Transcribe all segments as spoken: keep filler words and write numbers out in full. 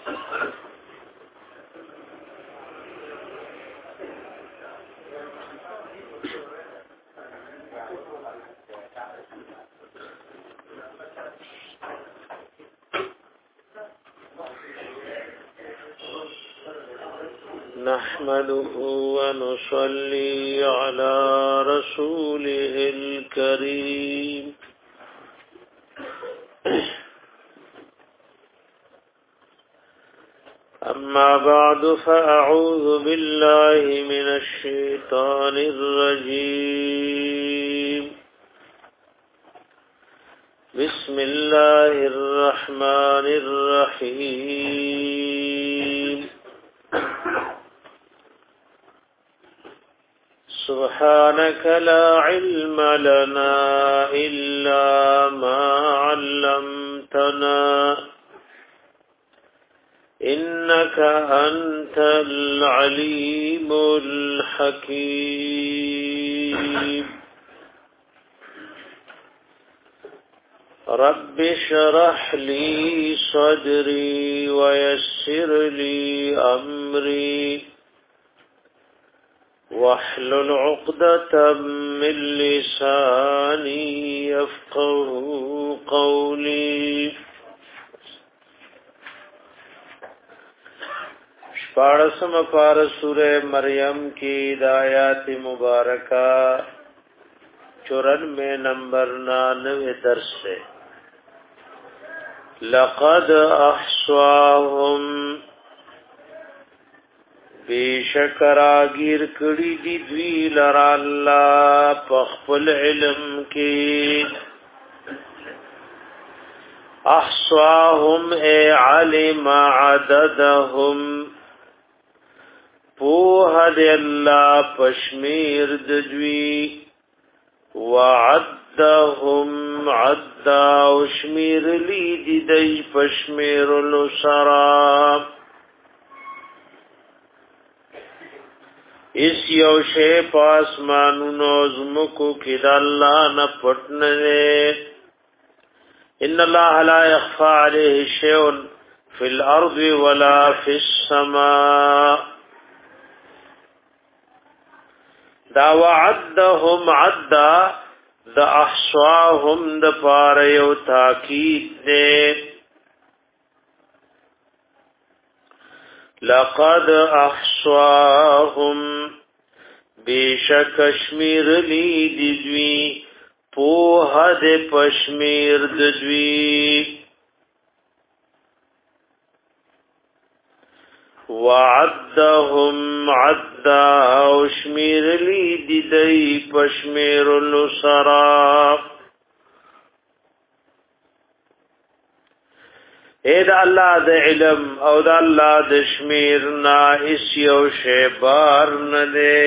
نحمده ونصلي على رسوله الكريم أما بعد فأعوذ بالله من الشيطان الرجيم بسم الله الرحمن الرحيم سبحانك لا علم لنا إلا ما علمتنا إنك أنت العليم الحكيم رب اشرح لي صدري ويسر لي أمري واحلل عقدة من لساني يفقه قولي شپارسم پار سورہ مریم کی آیات مبارکہ چورانوے نمبر نانوے درس سے لقد احصاهم بیشکرا گیر کڑی دی دوی لرا اللہ پخپل علم کی احصاهم اے علم عددهم پوہ دی اللہ پشمیر دجوی وعدهم عدا وشمیر لی دی دی پشمیر لسرام اس یو شے پاس مانونو زمکو کد اللہ نا پٹننے ان اللہ لا يخفى عليه شيء في الارض ولا في السماء دا وعدهم عدا دا احصاهم دا پاریو تاکید دے لقد احصاهم بیشک کشمیر لی دجوی پوہ دے پشمیر دجوی وعدهم عدا وشمیر لی دی پشمیر السراب اے دا اللہ دا علم او دا اللہ دا شمیرنا اس یو شیبار ندے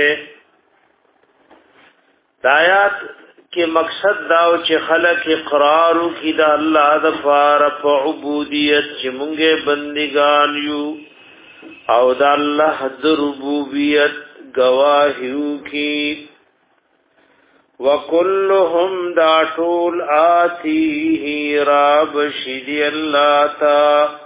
دایات کے مقصد داو چی خلق اقرارو کی دا اللہ دا فارف عبودیت چی منگے بندگان یو او دا اللہ دا ربوبیت گواہیو کی وَكُلُّهُمْ دَاٹُول آتِيهِ رَابْ شِدِي اللَّهَ تَا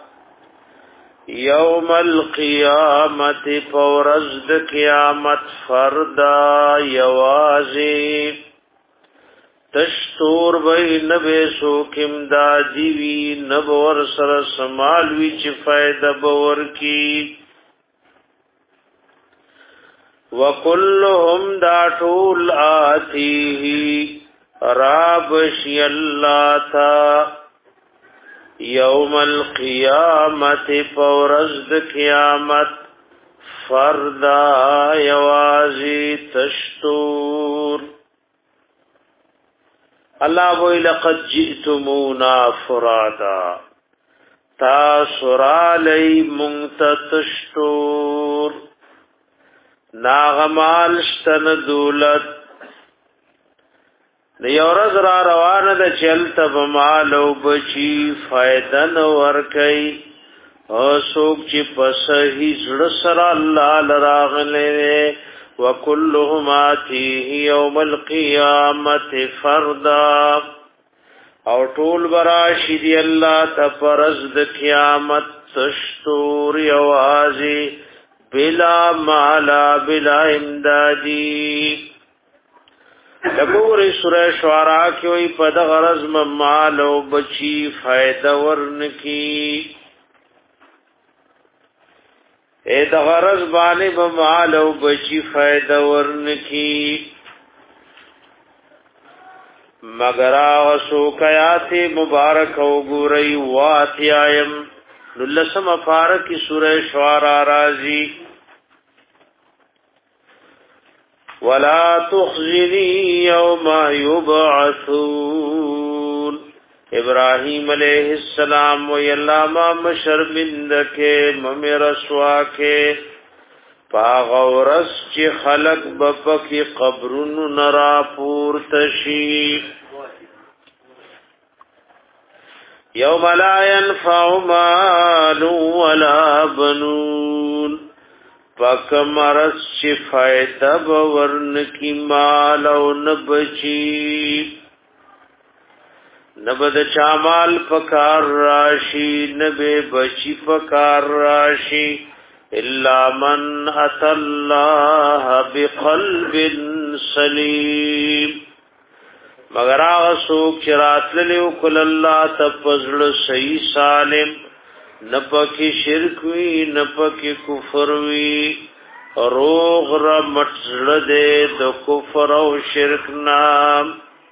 يَوْمَ الْقِيَامَةِ فَوْرَزْدَ قِيَامَتْ فَرْدَا يَوَازِي تشتور بَي نَبِ سُوكِمْ دا جِوِي نَبْوَرْ سَرَ سَمَالْوِي چِ فَائِدَ بَوَرْ کی وَكُلُّهُمْ دَاٹُول آتِيهِ رَابْ شِيَ اللَّهَ تَا يَوْمَ الْقِيَامَةِ فَوْرَزْدَ قِيَامَتْ فَرْدَا يَوَازِي تَشْتُورِ اللہ وی لقد جئتمونا فرادا تا سرالی منتتشتور ناغمال شتن دولت نیورز را روان دا چلتا بمالو بچی فائدن ورکی سوک چی پسہی زڑسر اللہ لراغلے وَكُلُّهُمْ آتِيهِ يَوْمَ الْقِيَامَةِ فَرْدًا او ټول براشد الله تفرز د قیامت تشتور یوازی بلا مالا بلا امدادی لګورې سورہ شعراء کې وي په د غرض مال او بچی فائدہ ورنکی اے د غرض باندې مال او بچی فائدہ ورنکی مگر اوسو کیات مبارک او ګورئی واتیایم لسم فارق سورہ شعراء رازی ولا تخزنی یوم یبعثون ابراہیم علیہ السلام و یلاما مشرمند کے ممی رسوا کے پاغورس چی خلق بپکی قبرن نرا پورتشی یوم لا ينفع مال ولا بنون پکمرس چی فائدہ بورن کی مال او نبچی نبد چامال پکار راشی نبے بچی پکار راشی الا من اتى الله بقلب سلیم مگر هغه څوک چې راتللو کول الله تفضل صحیح سالم نپکی شرک وی نپکی کفر وی روغ را مټزړه دې د کفر او شرک نام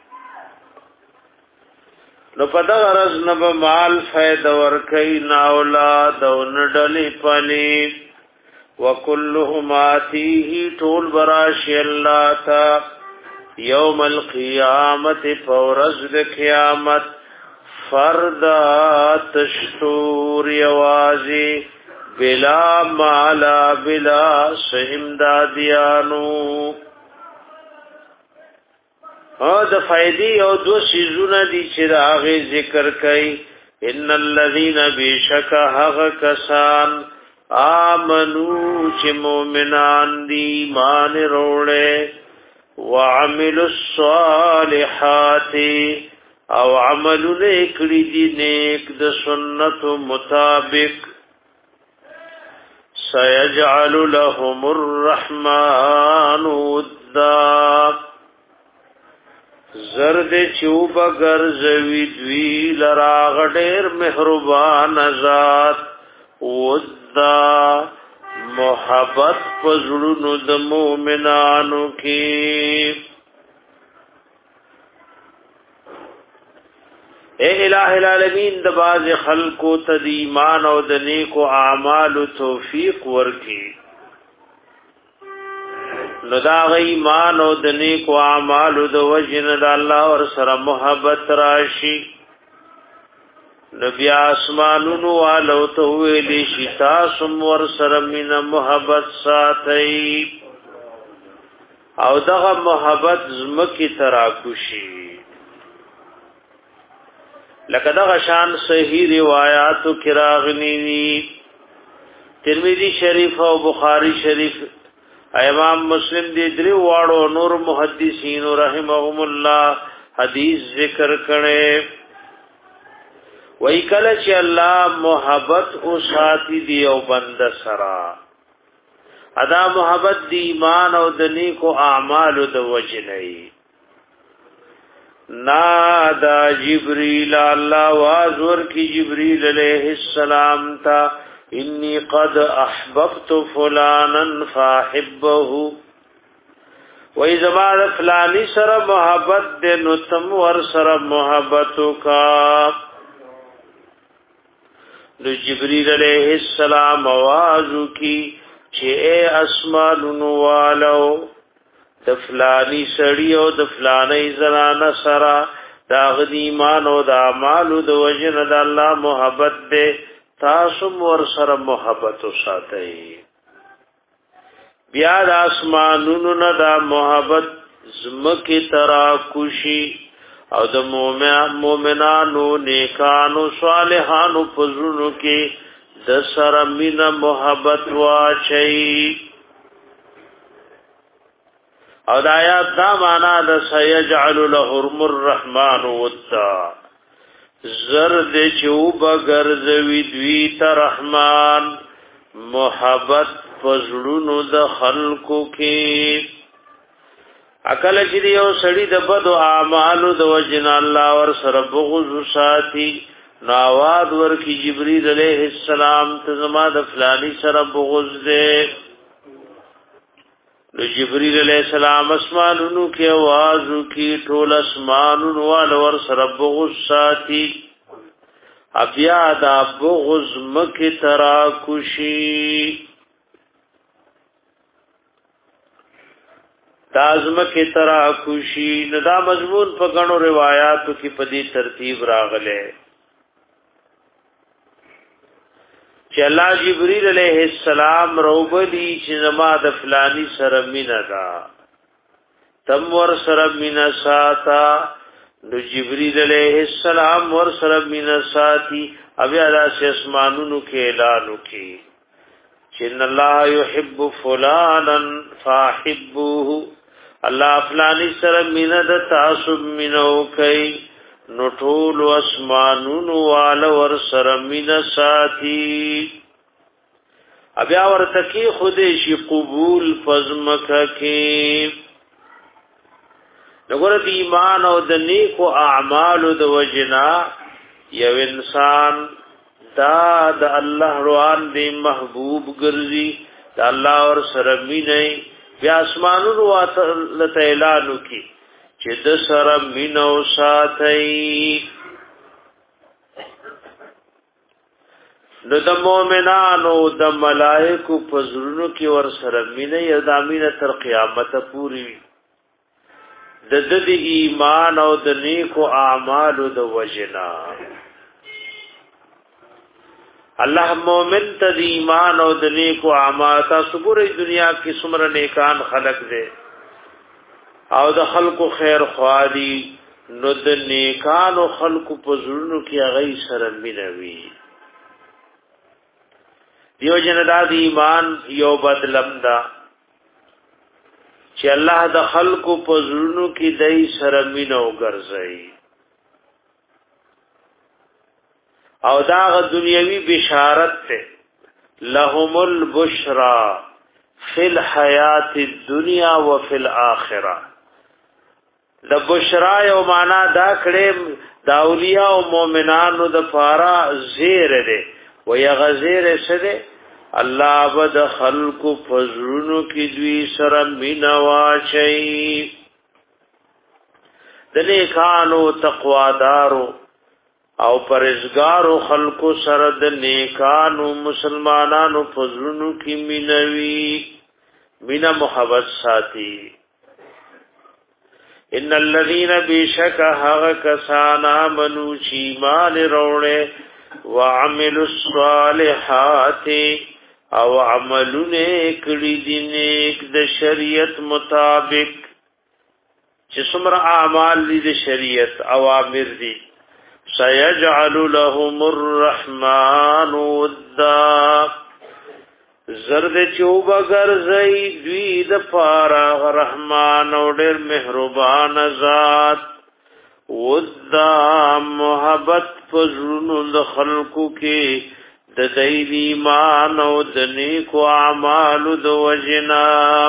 نو پدا غرض نب مال فائدہ ورکی نا اولاد او نډلې پنی وکلهم آتیه طول براشی اللہ تا یوم القیامت فورز د قیامت فردا تشتور یوازی بلا مالا بلا سہمدادیانو او د فائدې او دو سيزونه دي چې راغې ذکر کړي ان الذين بشک هغه کسان آمنو چې مؤمنان دي ایمان وروړي وعملوا الصالحات او عملونه کړي دي نیک د سنت مطابق سيجعل لهم الرحمن ودا زرد چوب گرزوی دوی لرا غډیر مهربان ذات ودا محبت پزړونو د مؤمنانو کې اے الہ العالمین د باز خلقو ته د ایمان او د نیکو اعمال توفیق ورکي نو دا غ ایمان او د نیکو اعمال د وجن د الله ور سره محبت راشي نبی اسمانونو والو ته ویلی شتا سم ور سره مینا محبت ساتي او دغه محبت زمکی تراکوشي لکه دغه شان صحیح روایتو کراغنی ترمذی شریف او بخاری شریف امام مسلم دی درې واړو نور محدثین رحمهم الله حدیث ذکر کړي وای کله چې الله محبت او ساتي دی او بند سرا ادا محبت دی ایمان او د نیکو اعمال د وجنی نادا جبریل الله وازور کی جبریل علیہ السلام تا انی قد احببت فلانا فاحبه و اذا ما فلانی سره محبت دې نو تم ور سره محبت کا نو جبریل علیہ السلام आवाज کی چې اے اسمانونو والو د فلانی سړی او د فلانی زنانه سره دا غدی ایمان او د اعمال د وجن د الله محبت دې تاسو ور سره محبت وساتئ بیا د اسمانونو نه د محبت زمکه ترا کوشي او د مؤمنانو نیکانو صالحانو پزونو کې د سره مینا محبت واچي او د آیات دا معنا د سيجعل لهم الرحمن ودا زرد چوب گرزوی دوی ترحمان محبت پزړونو د خلقو کې اکل چې یو سړی د بد اعمالو د وجنا الله ور سره بغض ساتي ناواد ور کی جبرئیل علیہ السلام ته زما د فلانی سره بغض ده نو جبرئیل علیہ السلام اسمانونو کې आवाज کی ټول اسمانونو وال ور سره بغض ساتي بیا دا بغض مکه ترا کوشي دازم کی ترا کوشی ندا مضمون په غنو روایتو کې په دې ترتیب راغله چې الله جبرئیل علیہ السلام روبلی چې زما د فلانی سره مینا دا تم ور سره مینا ساتا نو جبرئیل علیہ السلام ور سره مینا ساتي بیا د اسمانونو کې اعلان وکي چې ان الله يحب فلانا فاحبوه الله فلانی سره مینا د تعصب مینو کوي نو ټول اسمانونو وال ور سره مینا ساتي بیا ورته کې خوده شي قبول فزمکه کې نګور د ایمان او د نیکو اعمالو د وجنا یو انسان دا د الله روان دی محبوب ګرځي د الله ور سره مینه بیا اسمانونو واتل اعلانو کی چې د سره مینو ساتي نو د مؤمنانو د ملائکو پزړونو کې ور سره مینه یا د امینه تر قیامت پوری د د ایمان او د نیکو اعمالو د وجنا الله مومن ته د ایمان او د نیکو اعمال تاسو ګورئ دنیا کې څومره نیکان خلق دي او د خلقو خیر خوادي نو د نیکانو خلقو په زړونو کې هغه سره مینوي دیو جن د ایمان یو بدلم دا چې الله د خلقو په زړونو کې دای سره مینو ګرځي او داغ دنیاوی بشارت تے لهم البشرا فی الحیات الدنیا و فی الاخرہ دا بشرا یو مانا دا کڑے دا اولیاء و مومنانو دا پارا زیر دے و یا غزیر سدے اللہ بد خلق فضلونو کی دوی سرم بینواشئی دنیکانو تقوادارو او پرزگارو خلقو سره د نیکانو مسلمانانو فضلونو کی مینوی مینا محبت ساتي ان الذين بشك حق کسانا منو چیمان روڑے وعملوا الصالحات او عملونه کړي دي نیک د شریعت مطابق چې څومره اعمال دي د شریعت اوامر دي سيجعل لهم الرحمن ودا زرد چوب گرزئی دوی د پارا رحمان او ډېر مهربان ذات ودا محبت فزرونو د خلقو کې د دې ایمان او د نیکو اعمال د وجنا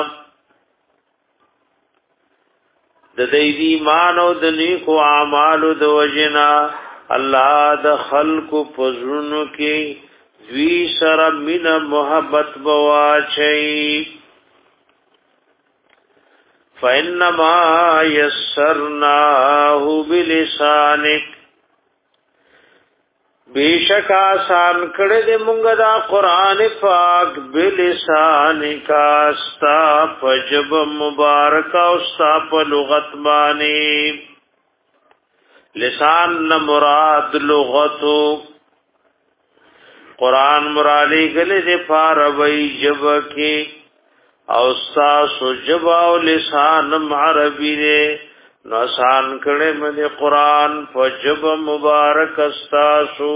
د دې ایمان او د نیکو اعمال د وجنا الله د خلق پزړونو کې دوی سره مینا محبت بواچي فإنما يسرناه بلسانك بیشک آسان کړه دې مونږ دا قران پاک بلسانک استا فجب مبارک او استا په لغت باندې لسان نه مراد لغتو قران مرادی گله دې فاروی جب کې او استا سجب او لسان عربی دې نسان کړه مې قران فجب مبارک استاسو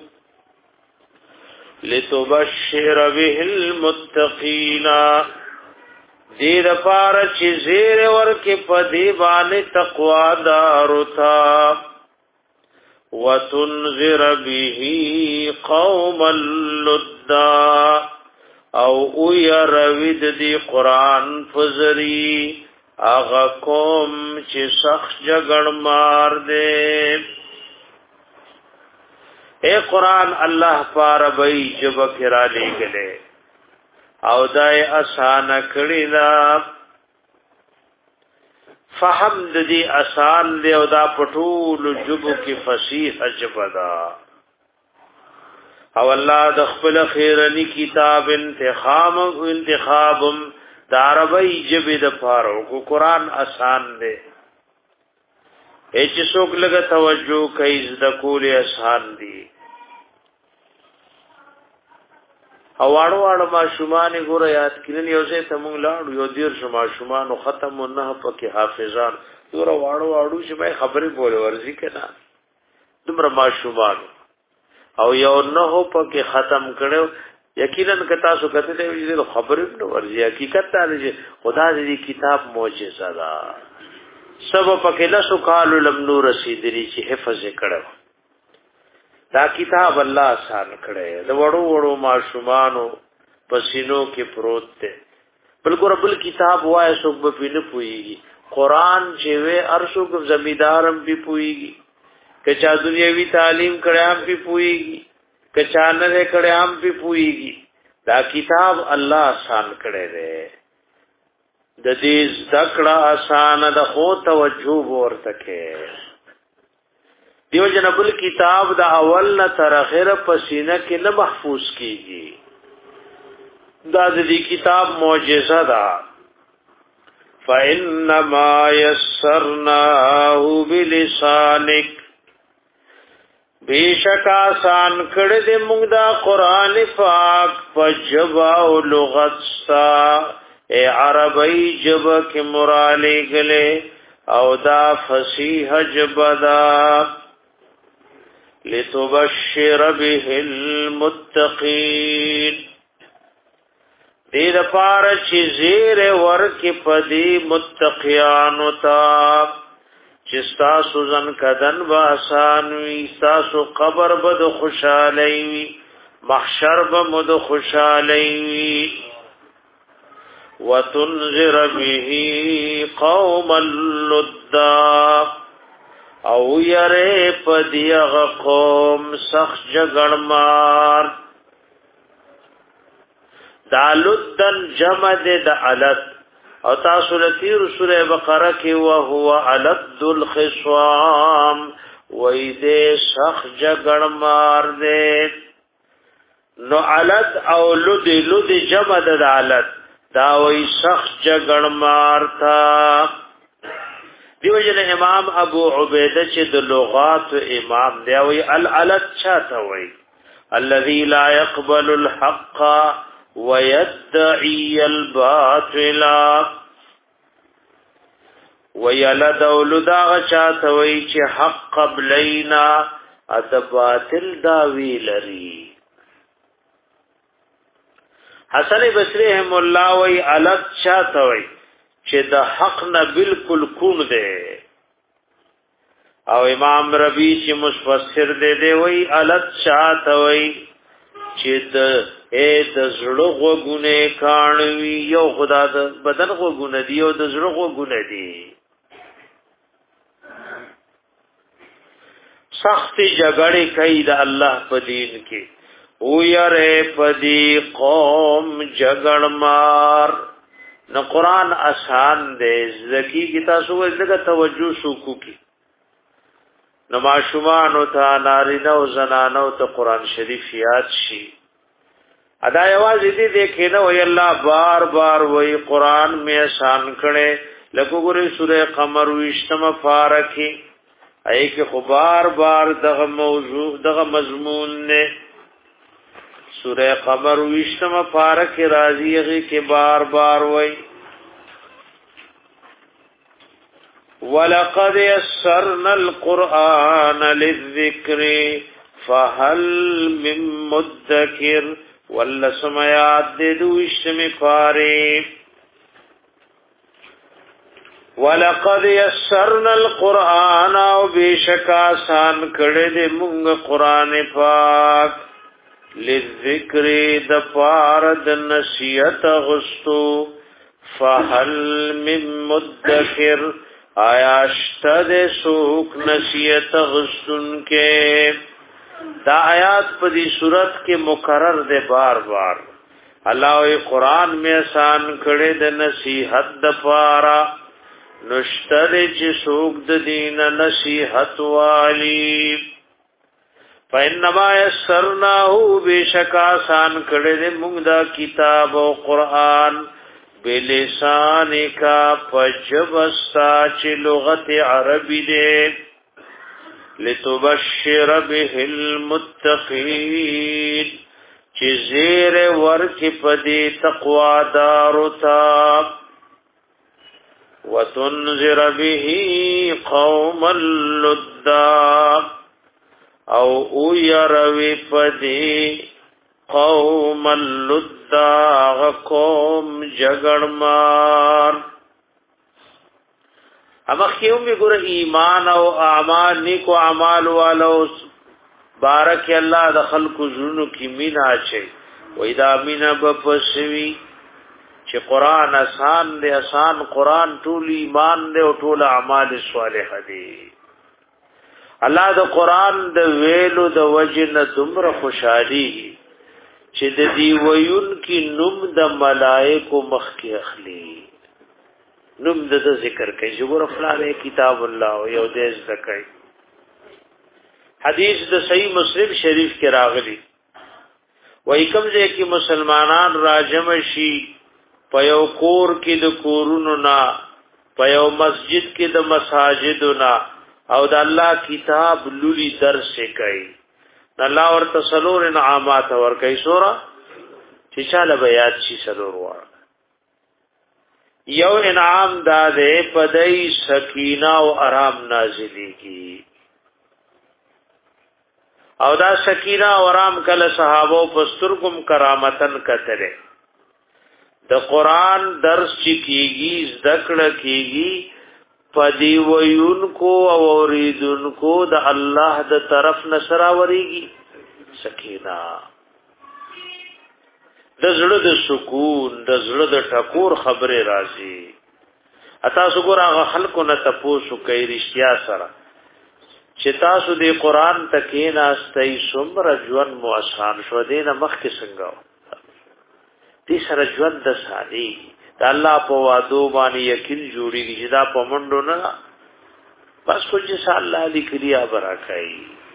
لتبشر به المتقین دې د پار چې زیر ورکه په دی باندې تقوا دار تھا وتنذر به قوما لدا او او يروید دی قرآن فزری اغا قوم چی سخت جگڑ مار دے. اے قرآن اللہ پار بئی جب کرا لے گلے او دای آسان کړی دا فهم د دې آسان دی او دا پټول جبو کې فصیح جبدا او الله د خپل خیرنی کتاب انتخاب او انتخابم د عربی جبې د پاره کو قرآن آسان دی هیڅ څوک لګ توجه کوي د کول آسان دی. او واړو واړو ماشومان ګوره یاد کړي یو ځای ته مونږ لاړو یو دیر شو ماشومان ختم نه پکې حافظان ګوره واړو واړو چې به خبرې بوله ورزي کنه دومره ماشومان او یو نه پکې ختم کړو یقینا که تاسو کته دې خبرې نو ورزي حقیقت دا دی خدا دې کتاب معجزه ده سبب پکې له سو کال لم نور رسیدلی چې حفظ کړو دا کتاب الله آسان کړي د وړو وړو ماشومانو پسینو کې پروت دی بلکې رب کتاب وای څوک به پینې پويږي قران چې وې ارشوک زمیدارم به پويږي کچا دنیوي تعلیم کړه هم به پويږي کچا نه کړه هم به پويږي دا کتاب الله آسان کړي دی د دې ذکر آسان د خو توجه ورته کې دیو جنبل کتاب دا اول نه تر اخره پسینه کې نه محفوظ کیږي دا دې کتاب معجزه ده. فإنما يسرناه بلسانك بیشک آسان کړه دې موږ دا قران پاک په جبا او لغت سا اے عربی جب کې مراله غله او دا فصیح جبدا لتبشر به المتقین دې د پاره چې زیر ورکه پدی متقیانو تا چې تاسو ځن کدن با آسان وي تاسو قبر بد خوشاله وي محشر به مد خوشاله وي وتنذر به قوما لدا او یره پدیغ قوم سخت جگڑمار دالدن جمد د علت او تاسو لتیر سوره بقره کې او هو علد الخصام وېده سخت جگڑمار دې نو علت او لد لد جمد د علت دا وې سخت جگڑمار تھا. دیو جن امام ابو عبیدہ چې د لغات امام دی او العلت چاته وای الذي لا يقبل الحق ويدعي الباطل ويلد ولدا چاته وای چې حق قبلینا اد باطل دا وی لري. حسن بصری رحم الله وای علت چاته وای چې د حق نه بالکل کون دی او امام ربی چې مفسر دی دی وی علت شاته وی چې د اې د زړه غوګونه کانوي یو خدا د بدن غوګونه دی او د زړه غوګونه دی سخت جګړې کوي د الله په دین کې او یاره پدی قوم جګړمار نو قرآن آسان دے زکی کی تاسو ولګه توجه شوکو کی نو ماشومان او تا نارینه او زنانه او ته قرآن شریف یاد شي ادا یواز دې دیکھے نو وی الله بار بار وی قرآن میں آسان کړي لکه ګورې سورہ قمر وشتم فارکی ای کی خو بار بار دغه موضوع دغه مضمون نے سورہ قمر وشتم فارک راضیه کې بار بار وای ولقد يسرنا القرآن للذكر فهل من مدكر ولسميات دوشتم فارق ولقد يسرنا القرآن او بشک آسان کړه دې موږ قران پاک للذکر د پار د نصیحت غستو فهل من مدکر آیا اشتد سوک نصیحت غستن کے دا آیات پا دی صورت کے مقرر دے بار بار اللہ قرآن میں آسان کڑے د نصیحت د پارا نشتد چی سوک د دین نصیحت والی فَإِنَّمَا يَسَّرْنَاهُ بِشَكَ آسان کڑے دے مونږ دا کتاب و قرآن بلسانکا پجبستا چی لغت عربی دے لتبشر به المتقین چی زیر ورک پدی تقوی دارتا وتنذر به قوما لدا او او یروی پدی قوم اللدا قوم جگڑمار اما خیوں میں گر ایمان او اعمال نیکو اعمال والو بارک اللہ دخل کو زنو کی مینا چے و اذا مینا بپسوی چه قرآن آسان دے آسان قرآن طول ایمان دے و طول اعمال صالح دے اللہ دا قرآن دا ویلو دا وجن دمر خوشحالی چې د دی ویون کی نوم د ملائکو مخ کې اخلي نوم د ذکر کوي جوړ فلانه کتاب الله یو دې ذکر حدیث د صحیح مسلم شریف کې راغلی وای کوم ځای کې مسلمانان راجم شي په یو کور کې د کورونو نا په یو مسجد کې د مساجدو نا او د الله کتاب لولي درس کوي الله ورته سلور انعامات ور کوي سورہ چې چاله بیات شي سلور ور یو انعام داده پدای سکینه او آرام نازلېږي او دا سکینه او آرام کله صحابه پسترګم کرامتن کتره د قران درس چې کیږي ذکر کیږي پدی ویون کو او اوریدن کو د الله د طرف نصر اوریږي سکینه د زړه د سکون د زړه د ټکور خبره راځي اته وګوره هغه خلکو نه تاسو کوي رښتیا سره چې تاسو د قران تکې ناستئ څومره ژوند مو آسان شو دینه مخکې څنګه دې سره ژوند د سادي دا الله په وادو باندې یقین جوړیږي چې دا په منډو نه بس کو چې الله لیکلیا برکای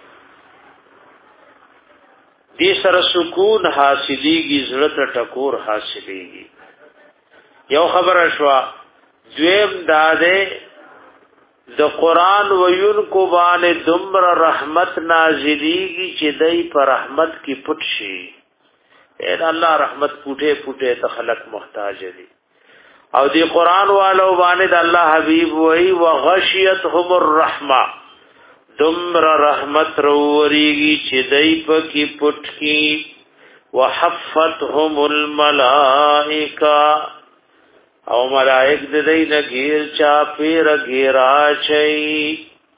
دې سره سکون حاصلېږي زړه ته ټکور حاصلېږي یو خبره شو دویم داده د قران ویون کو باندې دمر رحمت نازلېږي چې دای په رحمت کې پټ شي اے الله رحمت پټه پټه ته خلق محتاج دي او دی قرآن والو باند اللہ حبیب وی وغشیتهم الرحمہ دمر رحمت روریگی چی دی پکی پٹ کی وحفتهم الملائکہ او ملائک دی نگیر چاپیر گیرا چی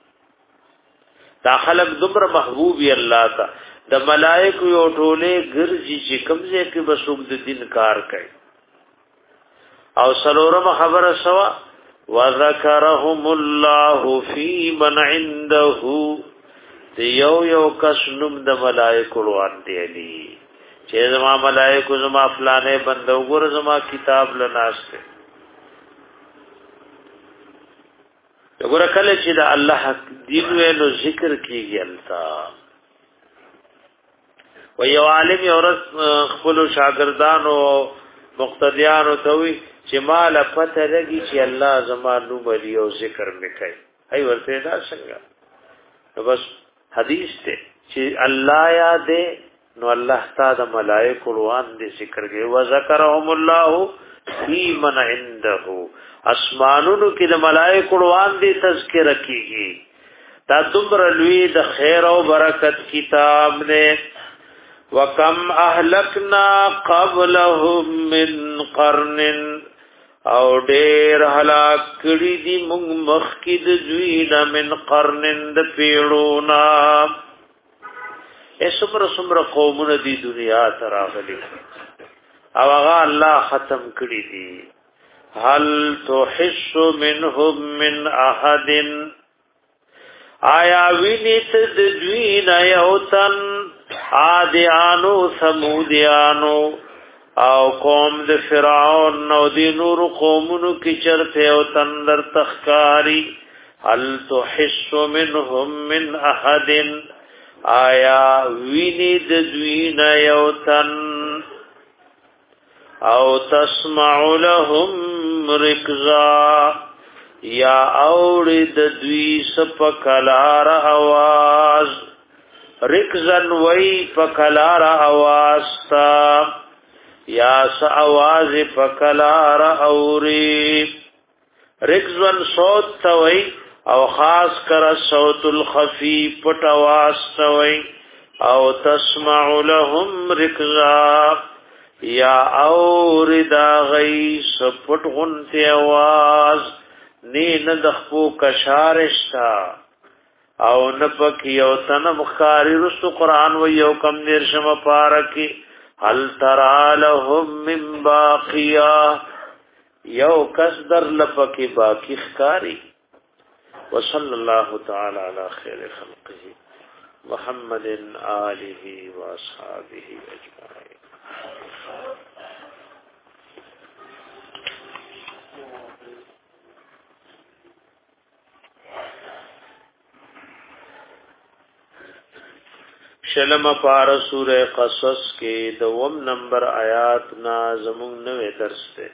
دا خلق دمر محبوبی اللہ تا دا ملائک یو ٹولے گرجی چی کمزے کی بسوک دی دن کار کئی او سلورم خبر سوا وذکرهم الله فی من عنده یو یو کس نوم د ملائکه روان دی علی چې زما ملائکه زما فلانه بندو ګور زما کتاب لناسته وګوره کله چې د الله دین ویلو ذکر کیږي التا و یو عالم یو رس خپل شاګردانو مقتدیانو ته وی چې مال پته لګي چې الله زما نوم لري او ذکر وکړي ای ورته دا څنګه نو بس حدیث ته چې الله یاد نو الله تعالی ملائکه روان دي ذکر کوي و ذکرهم الله فی من عنده اسمانونو کې د ملائکه روان دي تذکرہ کیږي دا دومره لوی د خیر او برکت کتاب نه وکم اهلکنا قبلهم من قرن او ډېر هلاک کړي دي موږ مخکې د دوی نه من قرنن د پیړونا ای څومره څومره قومونه دي دنیا ته راغلي او هغه الله ختم کړي دي هل تحس منهم من احد آیا وینیت د دوی نه یو تن عادیانو ثمودیانو او قوم د فرعون نو دی نور قومونو کی چرته او تندر تخکاری هل تحس منهم من احد آیا ویني د دوی نه یو تن او تسمع لهم رکزا یا اوړي د دوی سپکلار आवाज رکزن وای پکلار आवाज تا یا س आवाज پکلار اوري رکزن صوت توي او خاص کر صوت الخفي پټ आवाज توي او تسمع لهم رکزا یا اوردا غي سپټ غنته आवाज نی نه د خپو کشارشتا او نه پک یو تن مخاری رسو قران و یو کم دیر شم پارکی هل ترى لهم من باقیا یو کس در لپکی باقی خکاری وصلی الله تعالی علی خیر خلقه محمد آله و اصحابه اجمعین شلم پار سورہ قصص کے دوم نمبر آیات نا زمون نوے درس تے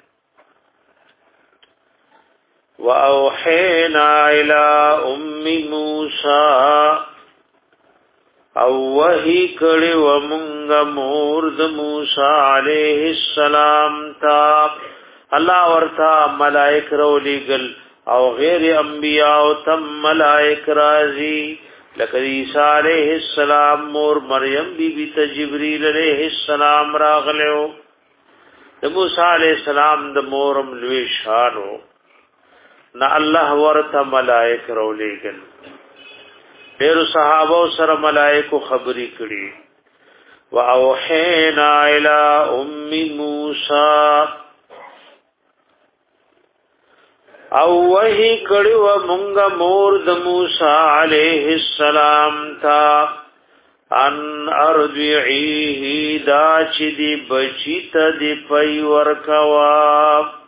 وَأَوْحَيْنَا إِلَىٰ أُمِّ مُوسَىٰ او وحی کړي و مونږ مور د موسی عليه السلام تا الله ورتا ملائک رولېګل او غیر انبیاء او تم ملائک راضی لکه عیسی علیہ السلام مور مریم بی بی ته جبرئیل علیہ السلام راغلو د موسی علیہ السلام د مورم لوی شانو نا الله ورته ملائک رولېګل ډېر صحابه سره ملائکو خبرې کړي واوحینا الی ام موسی او وحی کړي و مونږ مور د موسی علیہ السلام تا ان ارضعیه دا چې دی بچی ته دی پي ورکوا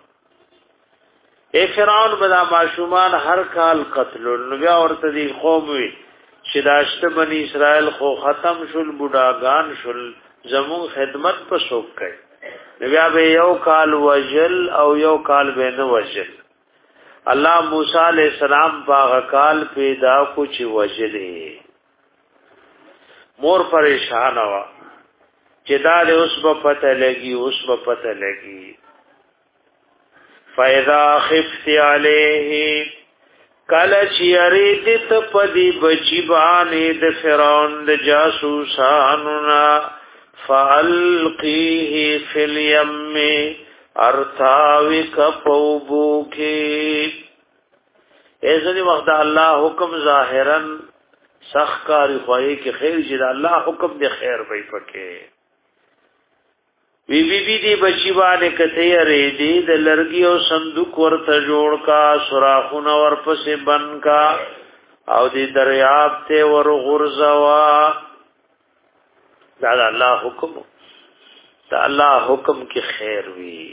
اے فرعون بدا معشومان هر کال قتل نبی ورته دی قوم وی چې داشته بنی اسرائیل خو ختم شول بوډاګان شول زمون خدمت په شوق کوي نبی به یو کال وجل او یو کال به نه وجل الله موسی علیہ السلام باغ کال پیدا کو چې وجلې مور پریشان وا چې دا له اوس په پته لګي اوس په پته لګي فاذا خفت علیه کله چې یرید ته پدی بچی باندې د فرعون د جاسوسانو نا فالقیه فی الیم ارتاوی کپوبو کی ایزنی وقت اللہ حکم ظاہرا سخ کاری خواہی کی خیر جد اللہ حکم دے خیر بھئی پکے بی بی بی دی بچی بانے کتے ریدی دے لرگی او صندوق ورطا جوڑ کا سراخون ورپس بن کا او دی دریاب تے ور غرزوا دا اللہ حکم دا اللہ حکم کی خیر وی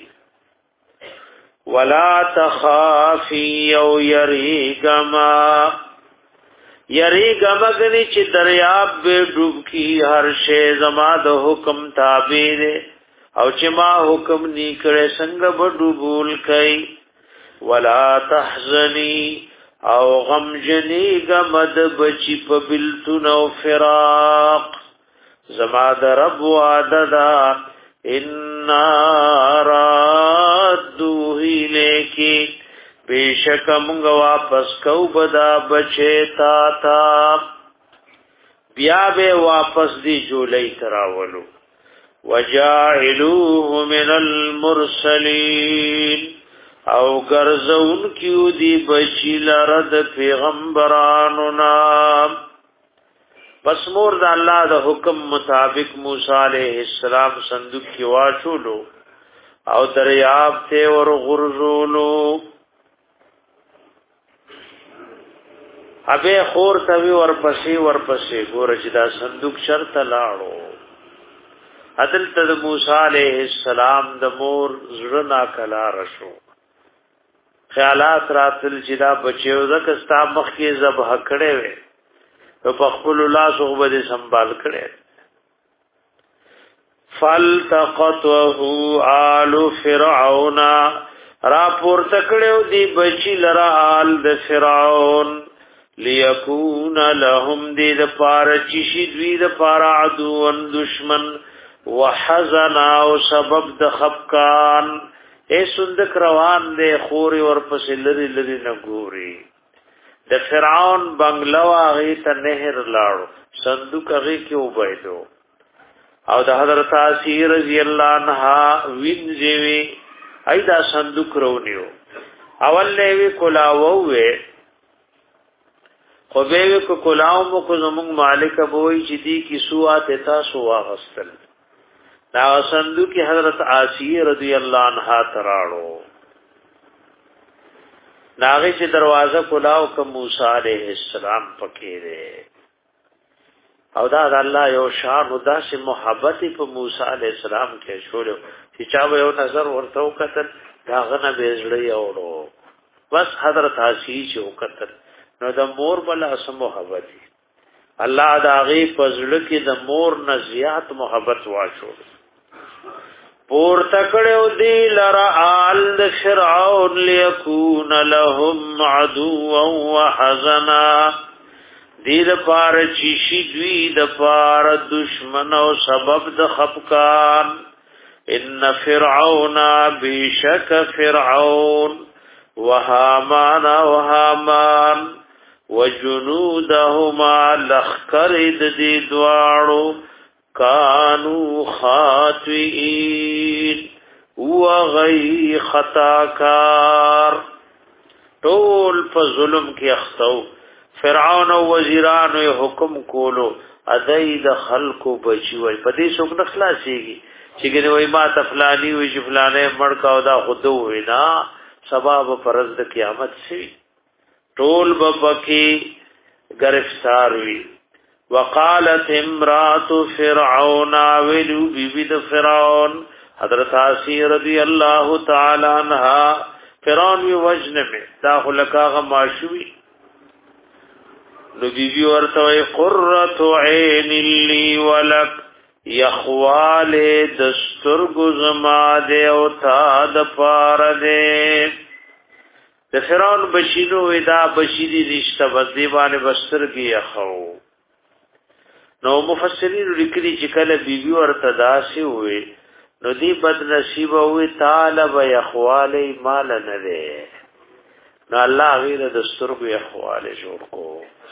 ولا تخافی او یریگما یریگما گنی چی دریاب بے ڈوب کی ہر شے زما د حکم تابع دے او چې ما حکم نیکړې څنګه بډوبول کای ولا تحزنی او غم جنی غمد بچی په بلتون او فراق زما د رب وعددا ان رادوه لیکی بیشک موږ واپس کو بدا بچی تا تا بیا به واپس دی جولای تراولو وجاعلوه من المرسلین او ګرځون کیو دی بچی لرد پیغمبرانو نام پس مور د الله د حکم مطابق موسی علیہ السلام صندوق کې واچولو او دریاب ته ور غرزولو ابه خور توی ور پسې ور پسې ګور چې دا صندوق شرط لاړو عدل ته موسی علیہ السلام د مور زړه نا کلا رشو خیالات راتل چې دا بچیو زکه ستا مخ کې ذبح کړي وي په خپل الله صحبت سنبال کړي فالتقطه آل فرعون را پور تکړو دی بچی لرا آل د فرعون ليكون لهم دی د پار چشي دوی د پار عدو دشمن وحزن او سبب د خفقان اے سندک روان دے خوري ور پسې لری لری نه ګوري د فرعون بنگلو هغه ته نهر لاړو صندوق هغه کې وبایدو او د حضرت عائشہ رضی الله عنها وینځوي ایدا صندوق رونیو اول لوي کلاوه خو به کو کلاو مو کو زمون مالک ابوي چې دي کی سوات تاسو واغستل دا صندوق حضرت عائشہ رضی الله عنها تراړو ناغه چې دروازه کلاو ک موسی عليه السلام پکې ده او دا د الله یو شان ودا سه محبت په موسی عليه السلام کې شوړو چې چا یو نظر ورته وکتل دا غنه بهزړی اورو بس حضرت عائشہ چې وکتل نو د مور بل اسه محبت الله دا غي فضل کې د مور نه زیات محبت واچو پور تکړو دی لرا آل د فرعون ليكون لهم عدوا وحزنا دی د پار چی شي دوی د پار دشمن او سبب د خفقان ان فرعون بشک فرعون وهامان وهامان وجنودهما لخر دی دوارو کانو خاطئین وغی خطاکار طول په ظلم کې اخسو فرعون او وزیرانو حکم کولو ادای د خلقو بچي وای په دې څوک نه خلاصيږي چې ګنې وای ما تفلانی وای چې فلانه مړ کا او دا خودو وینا سبب پرز د قیامت شي طول ببکی گرفتار وی وقالت امرات فرعون ولو بيد فرعون حضرت عائشہ رضی اللہ تعالی عنہا فرعون وی وجن میں داخلکا غماشوی نو بیبی ورته قرۃ عین لی ولک یخوال دستور گزما دے او تا د پار دے د فرعون بشینو ودا بشیری رشتہ بدی باندې بستر کی اخو نو مفسرین لیکلي چې کله بیبي ورته داسې وي نو دی بد نصیب وي طالب اخواله مال نه ده نو الله غیر د سترګو اخواله جوړ کو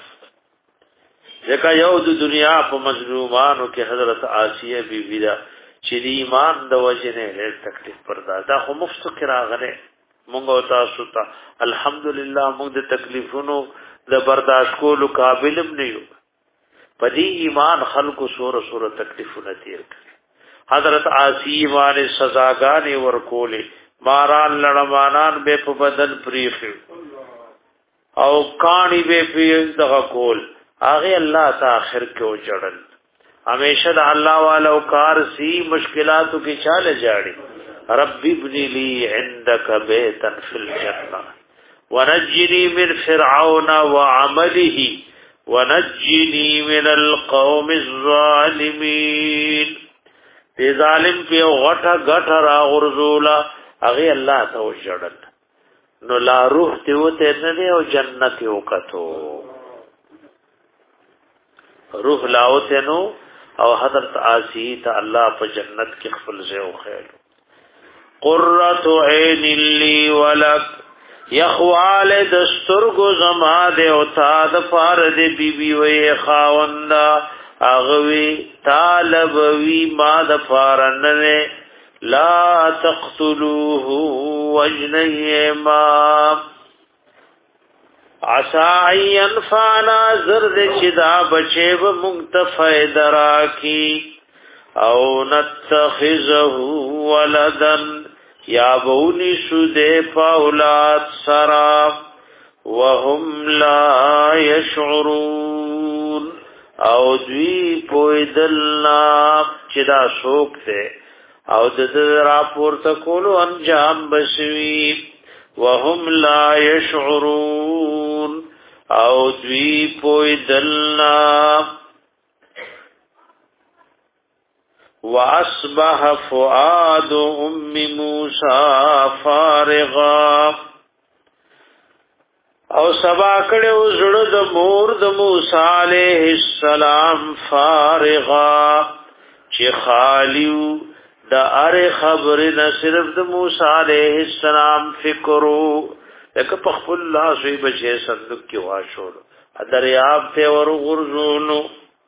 ځکه یو د دنیا په مظلومانو کې حضرت عائشہ بیبي دا چې ایمان د وجه نه ډېر تکلیف پردا دا خو مفت کې راغله مونږ او تاسو ته الحمدلله موږ د تکلیفونو د برداشت کولو قابل نه یو پدی ایمان خلق سور سور تکلیفونه تیر حضرت عاصی باندې سزاګانې ورکولې ماران لړمانان به په بدن پریخ او کانی به په دغه کول هغه الله تا اخر کې وجړل همیشه د الله والو کار سی مشکلاتو کې چاله جاړي رب ابن لي عندك بيتا في الجنه ونجني من فرعون وعمله ونجني من القوم الظالمين دې ظالم په غټه غټه را غرزولا هغه الله ته وشړل نو لا روح ته وته نه او جنت وکړو روح لاوته نو او حضرت عاصی ته الله په جنت کې خپل ځای وخیل قرۃ عین لی ولک یخوال دسترگو زما دے او تا د پار دے بی بی وی خاوندا اغوی طالب وی ما د پار ننے لا تقتلوه وجنیما عسا ینفعنا زرد چدا بچے و منتفع دراکی او نتخذه ولدن یا بونی سودے پاولاد سرا وهم لا یشعرون او دوی پویدلنا چدا شوک تے او د راپور تکولو انجام بشوی وهم لا یشعرون او دوی پویدلنا واصبح فؤاد ام موسی فارغا او سبا کړو زړه د مور د موسی عليه السلام فارغا چې خالیو د اره خبر نه صرف د موسی عليه السلام فکرو لکه په خپل الله سوی بچي صدق کې واشور دریاب ته ور غرزونو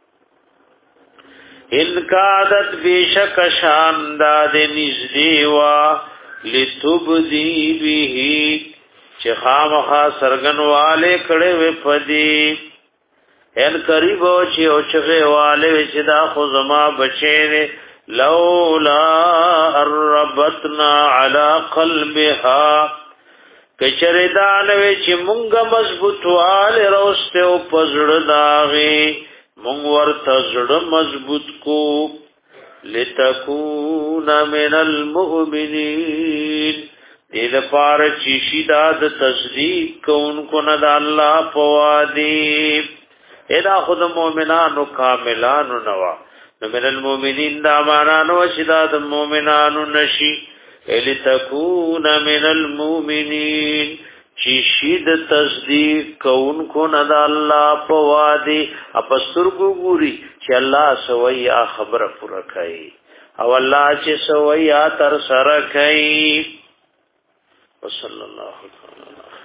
ان کادت بیشک شانداد نزدی وا لتبدی به چې خامخا سرغنواله کړه و پدی ان قریب او چې او چغه والے چې دا خو زما بچی لولا ربطنا على قلبها کچریدان وی چې مونږه مضبوط والے روسته او پزړه داغي مونږ ورته زړه مضبوط کو لتكون من المؤمنين دې لپاره چې شیدا د تصدیق کوونکو نه د الله په وادي ادا خود مؤمنانو کاملانو نوا من المؤمنین دا مانانو شیدا د مؤمنانو نشي لتكون من المؤمنين چې شید تصدیق کوونکو نه د الله په وادي اپسترګو ګوري چې الله سویا خبره پوره کوي او الله چې سویا تر سره کوي وصلی الله تعالی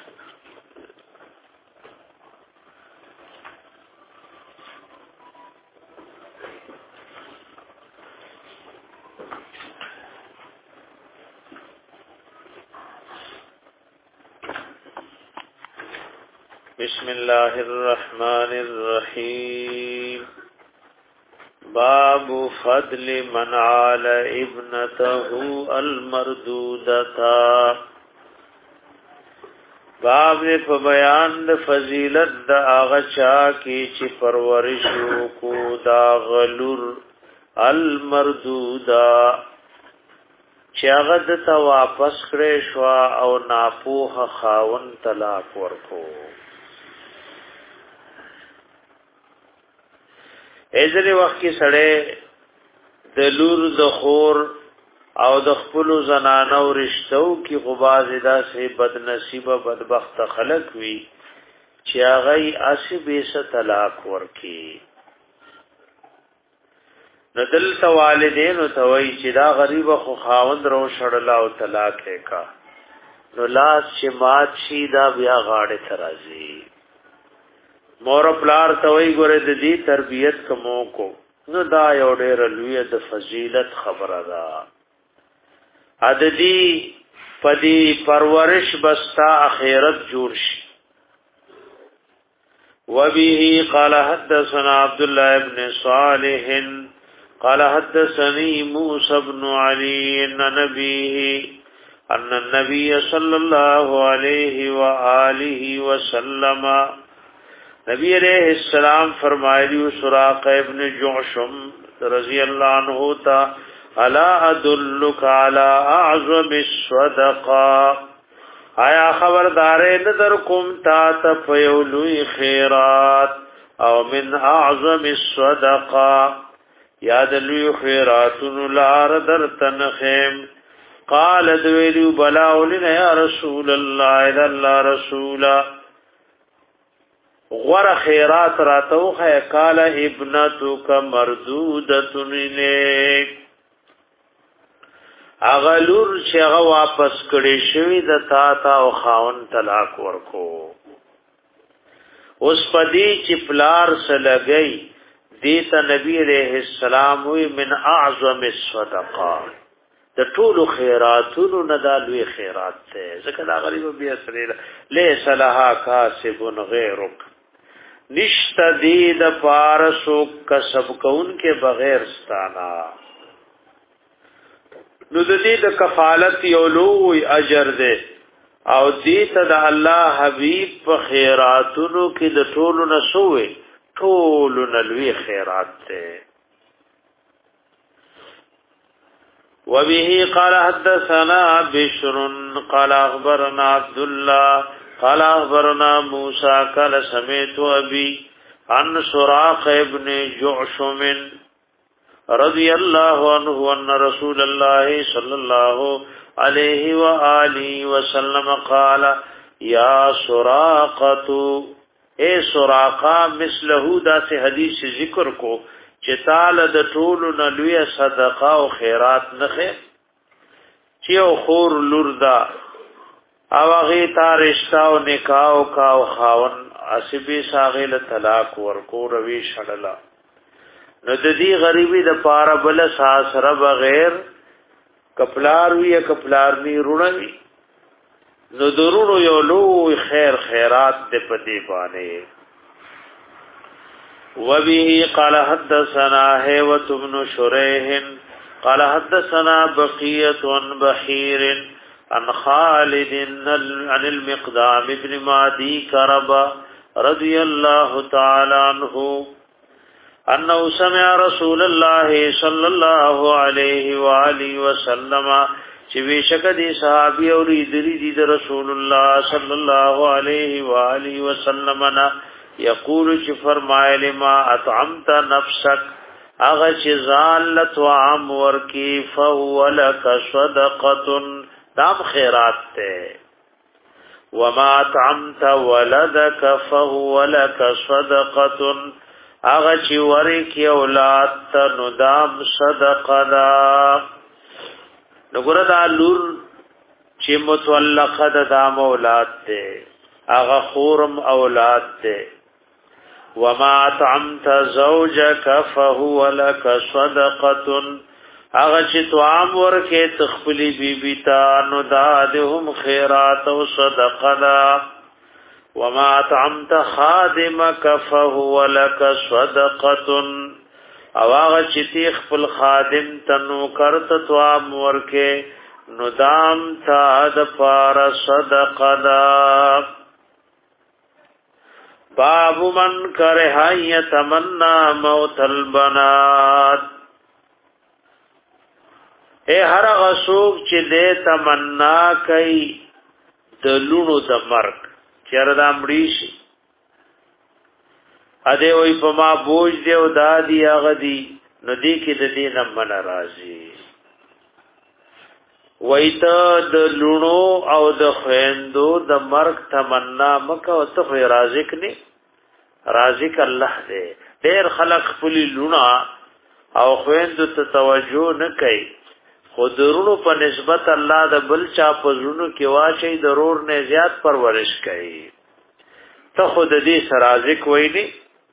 بسم الله الرحمن الرحيم باب فضل من عال ابنته المردودتا باب نے په بیان د فضیلت د هغه چا کی چې پرورش کو دا غلور المردودا چې هغه د تا واپس کړې شو او ناپوه خاون طلاق ورکو ایزنی وقت کی سڑے د لور د خور او د خپل زنانو رشتو کی غباز ادا سے بد نصیب بدبخت خلق وی چې هغه اسبه س طلاق ورکی ندل توالدین او توي چې دا غریب خو خاوند رو شړلا او طلاق کا نو لاس چې مات شي دا بیا غاړه ترازی مور پلار توي ګره د دې تربيت کومو کو نو دا یو ډېر لوی د فضیلت خبره ده عددی پدی پرورش بستا اخیرت جوړ شي وبه قال حدثنا عبد الله بن صالح قال حدثني موسى بن علي ان نبيه ان النبي صلى الله عليه واله وسلم نبی علیہ السلام فرمایلی سراق ابن جعشم رضی اللہ عنہ تا الا ادلک علی اعظم الصدقہ آیا خبردار نظر کم تا تفیولوی خیرات او من اعظم الصدقہ یاد لوی خیراتن لار در تنخیم قال دویلو بلاولنا یا رسول اللہ اذا اللہ رسولا غور خیرات راتوخه قال ابنتک مردودتن الیک اغلور چې هغه واپس کړي شوی د تا تا او خاون طلاق ورکو اوس پدی چې پلار سلګي دیتا نبی علیہ السلام وی من اعظم الصدقات د ټولو خیراتونو نه دا لوی خیرات ته ځکه دا غریب بیا سره لیس لها کاسب غیرک نشته دې د پارسو کسب کون کې بغیر ستانا نو د دې د کفالت یو لوی اجر ده او دې ته د الله حبیب په خیراتونو کې د ټولو نه سوې ټولو نه لوی خیرات ده وبه قال حدثنا بشر قال اخبرنا عبد الله قال اخبرنا موسى قال سمعت ابي عن سراق ابن جعشم رضي الله عنه ان رسول الله صلى الله عليه واله وسلم قال يا سراقه اے سراقه مثله دا سے حدیث ذکر کو چې تعالی د ټولو نه لوی صدقه او خیرات نخې چې او خور لور دا او هغه تارشتا او نکاح او کا او خاون اسبي ساغل طلاق ورکو روي شړلا نو د دې غریبي د پاره بل ساسره بغیر کپلار وی کپلار نی رونوي نو درونو یو لوی خیر خیرات دې پدې باندې وبه قال حدثنا هيوة بن شريح قال حدثنا بقية عن بحير عن خالد عن المقدام بن معدي كرب رضي الله تعالى عنه انه سمع رسول الله صلى الله عليه واله وسلم چې بشک دي صحابي او دي دي رسول الله صلى الله عليه واله وسلم نه یقول چې فرمایلی ما اطعمت نفسك اغه چې زالت وعم ورکی فهو لك صدقه دام خیرات ته وما اطعمت ولدك فهو لك صدقه اغه چې ورکی اولاد ته نو دام صدقه دا نګور دا لور چې متولقه د دام اولاد ته اغه خورم اولاد ته وما اطعمت زوجك فهو لك صدقه اغه چې توام ورکه تخپلی بیبی تا نو دادهم خیرات او صدقه دا وما اطعمت خادمك فهو لك صدقه او هغه چې خپل خادم تنو کرت توام ورکه نو دام تا د پار صدقه دا باب من کرہ یتمنا موت البنات اے هر غسوک چې دې تمنا کوي د لونو د مرګ چردا مړی شي ا دې وای په ما بوج دې او دادی هغه دی نو دې کې د دې نه من راضي وایت د لونو او د خويندو د مرګ تمنا مکه او ته رازق نه رازق الله دې ډېر خلق خپل لونا او خويندو ته توجه نه کوي خودرونو په نسبت الله د بل چا په زونو کې واچي ضرور نه زیات پرورش کوي ته خود دې سرازق وایي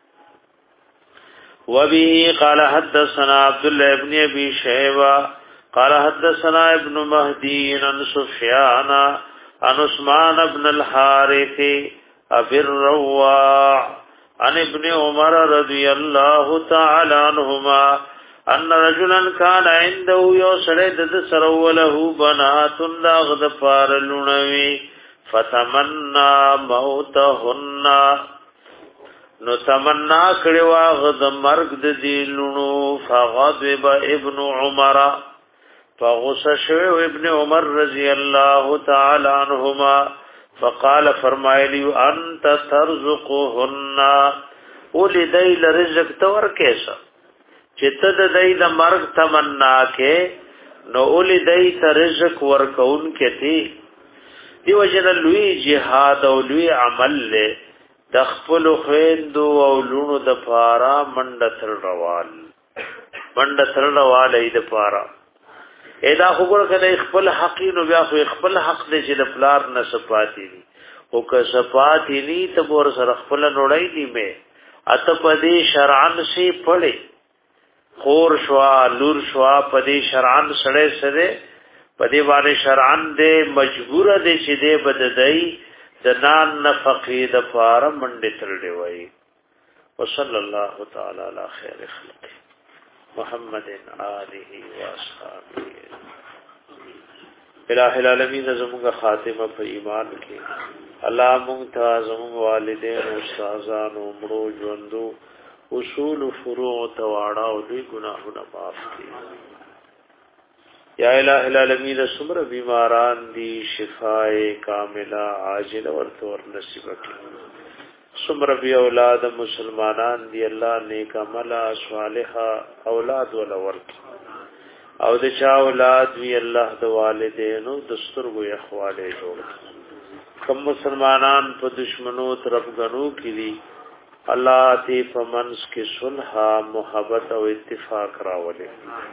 وبه قال حدثنا عبد الله ابن ابي شيبه قال حدثنا ابن مهدي عن سفيان عن عثمان بن الحارث ابي الرواع عن ابن عمر رضي الله تعالى عنهما ان رجلا كان عنده يسرد سروله بنات لاغد فارلونوي فتمنى موتهن نو تمنا کړي واغد مرګ د دینونو فغضب ابن عمر فغصه شو ابن عمر رضی الله تعالی عنهما فقال فرمایلی انت ترزقهن ولدی لرزق تور کیسا چې ته د دې د مرګ تمنا کې نو ولدی ته رزق ورکون کې دي دیو جن لوی جهاد او لوی عمل له د خپل خويندو او لونو د پارا منډ تر روان منډ تر روان اې د پارا ادا خبر کله خپل حق نو بیا خو خپل حق دې چې د پلار نه صفاتی دي او که صفاتی ني ته ور سره خپل نوړای دي مې اته پدې شرعن سي پړې خور شوا لور شوا پدې شرعن سړې سره پدې باندې شرعن دې مجبور دې چې دې بددای د نان نفقې د فار منډه ترډې وای وصلی الله تعالی علی خیر خلق محمد آله و اصحابہ الہ العالمین زموږ خاتمه په ایمان کې الله مونږ ته زموږ والدین او استادانو مړو ژوندو اصول فروع تواړه او دې ګناهونه معاف کړي یا الہ العالمین سمر بیماران دی شفاء کاملہ عاجل ورته ور نصیب کړي سمر بی اولاد مسلمانان دی الله نیک عمل صالحا اولاد ول ورکړي او د چا اولاد وی الله د والدینو دستورو اخواله جوړ کوم مسلمانان په دشمنو طرف غنو کړي الله تی فمنس کې صلح محبت او اتفاق راولي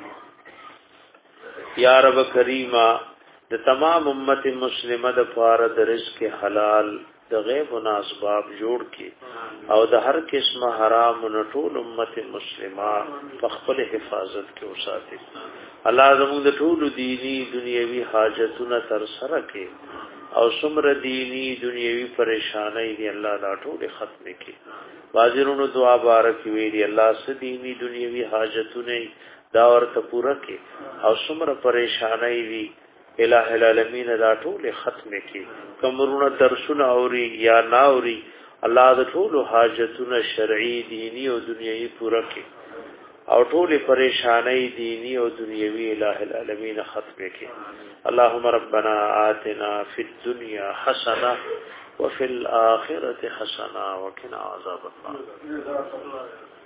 یا رب کریما د تمام امت مسلمه د فار د رزق حلال د غیب و اسباب جوړ کی او د هر قسم حرام نه ټول امت مسلمه په خپل حفاظت کې وساتي الله زموږ د ټول دینی دنیوي حاجتونه تر سره کې او څومره دینی دنیوي پریشانای دی الله دا ټول ختم کړي واجرونو دعا بارک ویری الله س دینی دنیوي حاجتونه دا ورته پوره کې او څومره پریشانای وی الہ العالمین دا ټول ختم کړي کومرونه درسونه اوري یا ناوري الله د ټول حاجتونه شرعي دینی او دنیوي پوره کړي او ټول پریشانای دینی او دنیوي الہ العالمین ختم کړي اللهم ربنا آتنا فی الدنيا حسنه وفي الاخره حسنه وقنا عذاب النار